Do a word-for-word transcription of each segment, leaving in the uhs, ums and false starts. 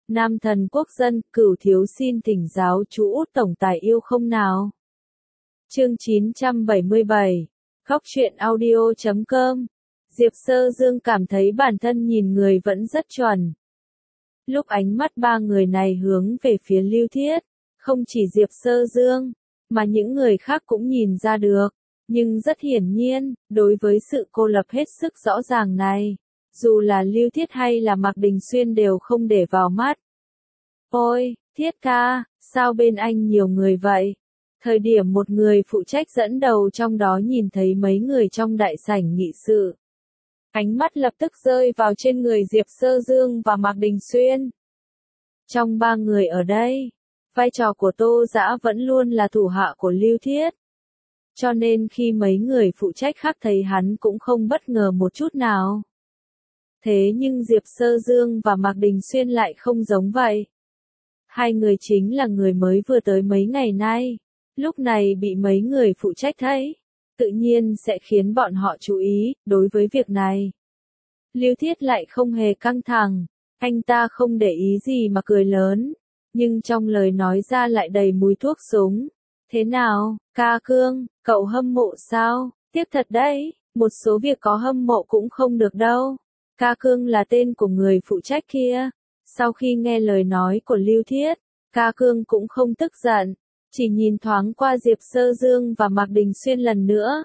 Nam thần quốc dân, Cửu thiếu xin thỉnh giáo chú Út tổng tài yêu không nào. Chương chín trăm bảy mươi bảy, Khóc chuyện audio chấm com. Diệp Sơ Dương cảm thấy bản thân nhìn người vẫn rất chuẩn. Lúc ánh mắt ba người này hướng về phía Lưu Thiết, không chỉ Diệp Sơ Dương, mà những người khác cũng nhìn ra được. Nhưng rất hiển nhiên, đối với sự cô lập hết sức rõ ràng này, dù là Lưu Thiết hay là Mạc Đình Xuyên đều không để vào mắt. Ôi, Thiết ca, sao bên anh nhiều người vậy? Thời điểm một người phụ trách dẫn đầu trong đó nhìn thấy mấy người trong đại sảnh nghị sự. Ánh mắt lập tức rơi vào trên người Diệp Sơ Dương và Mạc Đình Xuyên. Trong ba người ở đây, vai trò của Tô Dã vẫn luôn là thủ hạ của Lưu Thiết. Cho nên khi mấy người phụ trách khác thấy hắn cũng không bất ngờ một chút nào. Thế nhưng Diệp Sơ Dương và Mạc Đình Xuyên lại không giống vậy. Hai người chính là người mới vừa tới mấy ngày nay, lúc này bị mấy người phụ trách thấy, tự nhiên sẽ khiến bọn họ chú ý, đối với việc này. Lưu Thiết lại không hề căng thẳng, anh ta không để ý gì mà cười lớn, nhưng trong lời nói ra lại đầy mùi thuốc súng. Thế nào, ca cương, cậu hâm mộ sao? Tiếc thật đấy, một số việc có hâm mộ cũng không được đâu. Ca cương là tên của người phụ trách kia. Sau khi nghe lời nói của Lưu Thiết, ca cương cũng không tức giận, chỉ nhìn thoáng qua Diệp Sơ Dương và Mạc Đình Xuyên lần nữa.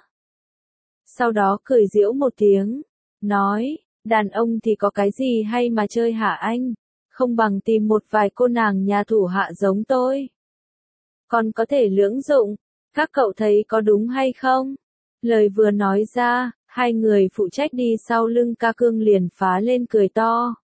Sau đó cười giễu một tiếng, nói, đàn ông thì có cái gì hay mà chơi hả anh? Không bằng tìm một vài cô nàng nhà thủ hạ giống tôi. Còn có thể lưỡng dụng, các cậu thấy có đúng hay không? Lời vừa nói ra, hai người phụ trách đi sau lưng ca cương liền phá lên cười to.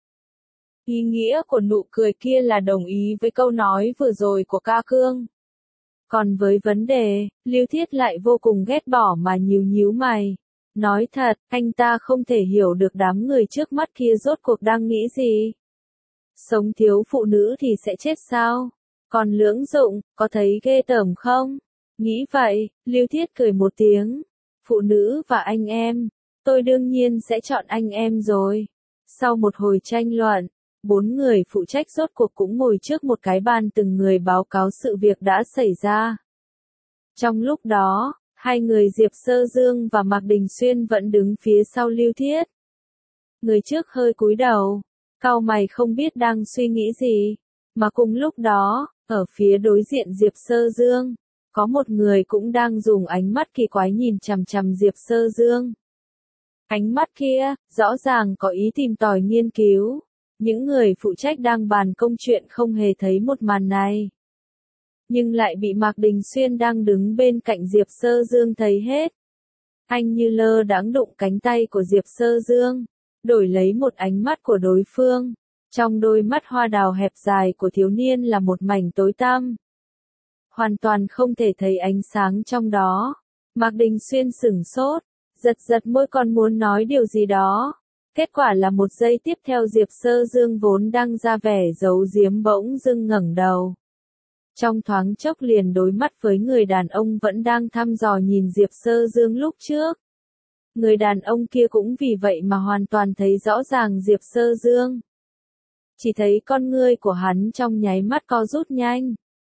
Ý nghĩa của nụ cười kia là đồng ý với câu nói vừa rồi của ca cương. Còn với vấn đề, Lưu Thiết lại vô cùng ghét bỏ mà nhíu nhíu mày. Nói thật, anh ta không thể hiểu được đám người trước mắt kia rốt cuộc đang nghĩ gì. Sống thiếu phụ nữ thì sẽ chết sao? Còn lưỡng dụng, có thấy ghê tởm không? Nghĩ vậy, Lưu Thiết cười một tiếng. Phụ nữ và anh em, tôi đương nhiên sẽ chọn anh em rồi. Sau một hồi tranh luận, bốn người phụ trách rốt cuộc cũng ngồi trước một cái bàn từng người báo cáo sự việc đã xảy ra. Trong lúc đó, hai người Diệp Sơ Dương và Mạc Đình Xuyên vẫn đứng phía sau Lưu Thiết. Người trước hơi cúi đầu, cau mày không biết đang suy nghĩ gì, mà cùng lúc đó, ở phía đối diện Diệp Sơ Dương, có một người cũng đang dùng ánh mắt kỳ quái nhìn chằm chằm Diệp Sơ Dương. Ánh mắt kia, rõ ràng có ý tìm tòi nghiên cứu. Những người phụ trách đang bàn công chuyện không hề thấy một màn này. Nhưng lại bị Mạc Đình Xuyên đang đứng bên cạnh Diệp Sơ Dương thấy hết. Anh như lơ đãng đụng cánh tay của Diệp Sơ Dương, đổi lấy một ánh mắt của đối phương. Trong đôi mắt hoa đào hẹp dài của thiếu niên là một mảnh tối tăm. Hoàn toàn không thể thấy ánh sáng trong đó. Mạc Đình Xuyên sửng sốt, giật giật môi còn muốn nói điều gì đó. Kết quả là một giây tiếp theo Diệp Sơ Dương vốn đang ra vẻ giấu giếm bỗng dưng ngẩng đầu. Trong thoáng chốc liền đối mắt với người đàn ông vẫn đang thăm dò nhìn Diệp Sơ Dương lúc trước. Người đàn ông kia cũng vì vậy mà hoàn toàn thấy rõ ràng Diệp Sơ Dương. Chỉ thấy con ngươi của hắn trong nháy mắt co rút nhanh.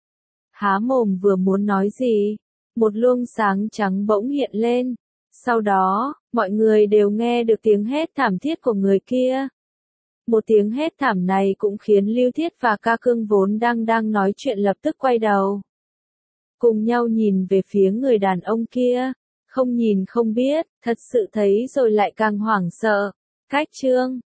Há mồm vừa muốn nói gì, một luồng sáng trắng bỗng hiện lên. Sau đó, mọi người đều nghe được tiếng hét thảm thiết của người kia. Một tiếng hét thảm này cũng khiến Lưu Thiết và ca cương vốn đang đang nói chuyện lập tức quay đầu. Cùng nhau nhìn về phía người đàn ông kia. Không nhìn không biết, thật sự thấy rồi lại càng hoảng sợ. Cách chương